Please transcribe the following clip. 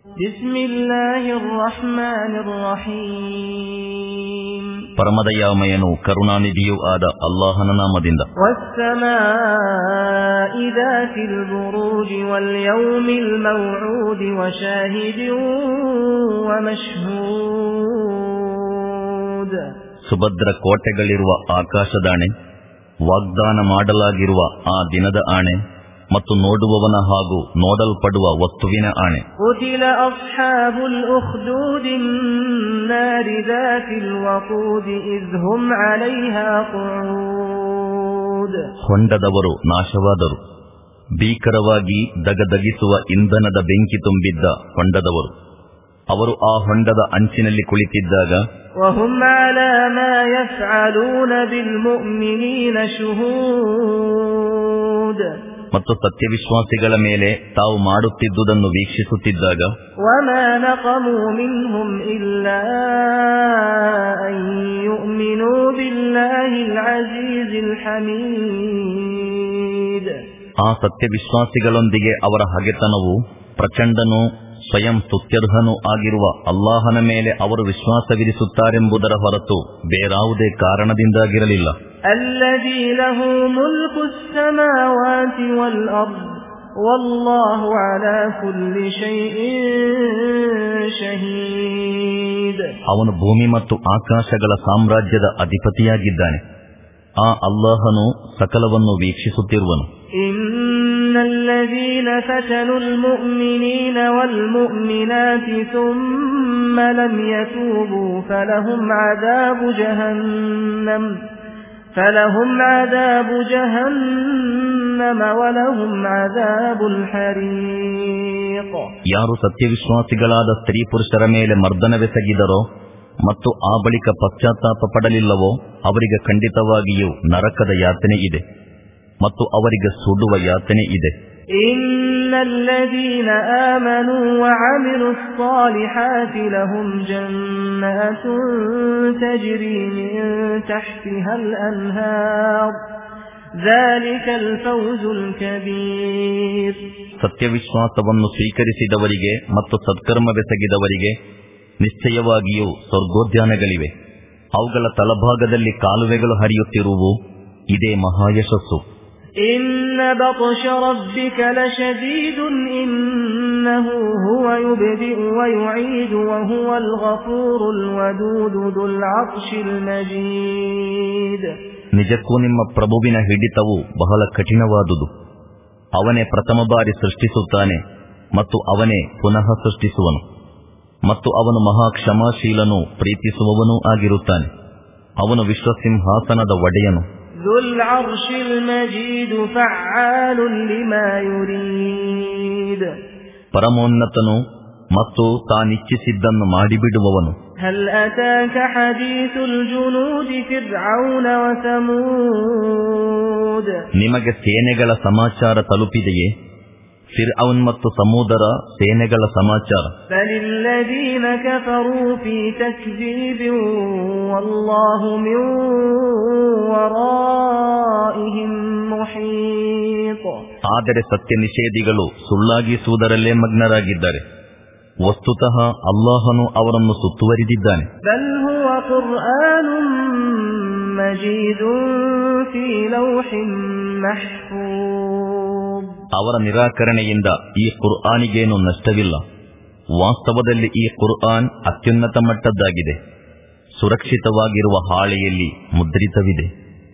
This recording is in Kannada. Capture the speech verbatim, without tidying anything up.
ಬಿಸ್ಮಿಲ್ಲಾಹಿರ್ ರಹ್ಮಾನಿರ್ ರಹೀಮ್. ಪರಮದಯಾಮಯನು ಕರುಣಾನಿಧಿಯೂ ಆದ ಅಲ್ಲಾಹನ ನಾಮದಿಂದ. ವಸ್ಸಮಾಇ ದಾತಿಲ್ ಬುರೂಜಿ ವಲ್ ಯೌಮಿಲ್ ಮೌಊದಿ ವಶಾಹಿದಿನ್ ವಮಶ್ಹೂದ್. ಸುಭದ್ರ ಕೋಟೆಗಳಿರುವ ಆಕಾಶದಾಣೆ, ವಾಗ್ದಾನ ಮಾಡಲಾಗಿರುವ ಆ ದಿನದ ಆಣೆ ಮತ್ತು ನೋಡುವವನ ಹಾಗೂ ನೋಡಲ್ಪಡುವ ವಸ್ತುವಿನ ಆಣೆ. ಕುತಿಲ ಅಸ್ಹಾಬುಲ್ ಉಖ್ದೂದಿ النار ذات الوقود إذ هم عليها قعود. ಹೊಂಡದವರು ನಾಶವಾದರು, ಭೀಕರವಾಗಿ ದಗದಗಿಸುವ ಇಂಧನದ ಬೆಂಕಿ ತುಂಬಿದ್ದ ಹೊಂಡದವರು. ಅವರು ಆ ಹೊಂಡದ ಅಂಚಿನಲ್ಲಿ ಕುಳಿತಿದ್ದಾಗ وهم على ما يفعلون بالمؤمنين شهود. ಮತ್ತು ಸತ್ಯವಿಶ್ವಾಸಿಗಳ ಮೇಲೆ ತಾವು ಮಾಡುತ್ತಿದ್ದುದನ್ನು ವೀಕ್ಷಿಸುತ್ತಿದ್ದಾಗ وما نقموا منهم إلا أن يؤمنوا بالله العزيز الحميد. ಆ ಸತ್ಯವಿಶ್ವಾಸಿಗಳೊಂದಿಗೆ ಅವರ ಹಗೆತನವು ಪ್ರಚಂಡನೂ ಸ್ವಯಂ ಸ್ತುತ್ಯರ್ಹನೂ ಆಗಿರುವ ಅಲ್ಲಾಹನ ಮೇಲೆ ಅವರು ವಿಶ್ವಾಸವಿರಿಸುತ್ತಾರೆಂಬುದರ ಹೊರತು ಬೇರಾವುದೇ ಕಾರಣದಿಂದಾಗಿರಲಿಲ್ಲ. الذي له ملك السماوات والأرض والله على كل شيء شهيد. ಅವನು ಭೂಮಿ ಮತ್ತು ಆಕಾಶಗಳ ಸಾಮ್ರಾಜ್ಯದ ಅಧಿಪತಿಯಾಗಿದ್ದಾನೆ. ಆ ಅಲ್ಲಾಹನು ಸಕಲವನ್ನು ವೀಕ್ಷಿಸುತ್ತಿರುವನು. إن الذين فتنوا المؤمنين والمؤمنات ثم لم يتوبوا فلهم عذاب جهنم فلهم عذاب جهنم ولهم عذاب الحريق. ಯಾರು ಸತ್ಯವಿಶ್ವಾಸಿಗಳಾದ ಸ್ತ್ರೀ ಪುರುಷರ ಮೇಲೆ ಮರ್ದನವೆಸಗಿದರೋ ಮತ್ತು ಆ ಬಳಿಕ ಪಶ್ಚಾತ್ತಾಪ ಪಡಲಿಲ್ಲವೋ ಅವರಿಗೆ ಖಂಡಿತವಾಗಿಯೂ ನರಕದ ಯಾತನೆ ಇದೆ ಮತ್ತು ಅವರಿಗೆ ಸುಡುವ ಯಾತನೆ ಇದೆ. ಇನ್ನಲ್ಲದೀನ ಆಮನೂ ವಅಮಿಲುಸ್ ಸಾಲಿಹಾತಿ ಲಹುಂ ಜನ್ನಾತುನ್ ತಜ್ರಿ ಮಿನ್ ತಹ್ತಿಹಲ್ ಅನ್ಹಾರ್ ذلكಲ್ ಫೌಜುಲ್ ಕಬೀರ್. ಸತ್ಯವಿಶ್ವಾಸವನ್ನು ಸ್ವೀಕರಿಸಿದವರಿಗೆ ಮತ್ತು ಸತ್ಕರ್ಮವೆಸಗಿದವರಿಗೆ ನಿಶ್ಚಯವಾಗಿಯೂ ಸ್ವರ್ಗೋದ್ಯಾನಗಳಿವೆ. ಅವುಗಳ ತಳಭಾಗದಲ್ಲಿ ಕಾಲುವೆಗಳು ಹರಿಯುತ್ತಿರುವು. ಇದೇ ಮಹಾಯಶಸ್ಸು. ಇನ್ನ ಬತ್ಶ ರಬ್ಬಿಕ ಲಶದೀದುನ್ ಇನ್ನಹು ಹುವ ಯುಬ್ದಿಉ ವಯುಯೀದು ವಹುವಲ್ ಗಫೂರುಲ್ ವದೂದು ದುಲ್ ಅರ್ಶಿಲ್ ಮಜೀದ್. ನಿಜಕ್ಕೂ ನಿಮ್ಮ ಪ್ರಭುವಿನ ಹಿಡಿತವು ಬಹಳ ಕಠಿಣವಾದುದು. ಅವನೇ ಪ್ರಥಮ ಬಾರಿ ಸೃಷ್ಟಿಸುತ್ತಾನೆ ಮತ್ತು ಅವನೇ ಪುನಃ ಸೃಷ್ಟಿಸುವನು ಮತ್ತು ಅವನು ಮಹಾ ಕ್ಷಮಾಶೀಲನೂ ಪ್ರೀತಿಸುವವನೂ ಆಗಿರುತ್ತಾನೆ. ಅವನು ವಿಶ್ವಸಿಂಹಾಸನದ ಒಡೆಯನು. ذُلْ عَرْشِ الْمَجِيدُ فَعَّالٌ لِمَا يُرِيدُ. ಪರಮೋನ್ನತನು ಮತ್ತು ತಾನಿಚ್ಛಿಸಿದ್ದನ್ನು ಮಾಡಿಬಿಡುವವನು. هل أتاك حديث الجنود فرعون وثمود. ನಿಮಗೆ ಸೇನೆಗಳ ಸಮಾಚಾರ ತಲುಪಿದೆಯೇ? ಫಿರ್ಔನ್ ಮತ್ತು ಸಮೂದರ ಸೇನೆಗಳ ಸಮಾಚಾರ. ಬಲಿಲ್ಲದೀನ ಕಫರೂ ಫೀ ತಕ್ದೀಬಿನ್ ವಲ್ಲಾಹು ಮಿನ್ ವರಾಇಹಿಂ ಮುಹೀತ್. ಆದರೆ ಸತ್ಯ ನಿಷೇಧಿಗಳು ಸುಳ್ಳಾಗಿಸುವುದರಲ್ಲೇ ಮಗ್ನರಾಗಿದ್ದಾರೆ. ವಸ್ತುತಃ ಅಲ್ಲಾಹನು ಅವರನ್ನು ಸುತ್ತುವರಿದಿದ್ದಾನೆ. ಬಲ್ ಹುವ ಕುರ್ಆನುನ್ ಮಜೀದುನ್ ಫೀ ಲೌಹಿನ್ ಮಹ್ಫೂಜ್. ಅವರ ನಿರಾಕರಣೆಯಿಂದ ಈ ಕುರ್ಆನಿಗೇನು ನಷ್ಟವಿಲ್ಲ. ವಾಸ್ತವದಲ್ಲಿ ಈ ಕುರ್ಆನ್ ಅತ್ಯುನ್ನತ ಮಟ್ಟದ್ದಾಗಿದೆ, ಸುರಕ್ಷಿತವಾಗಿರುವ ಹಾಳೆಯಲ್ಲಿ ಮುದ್ರಿತವಿದೆ.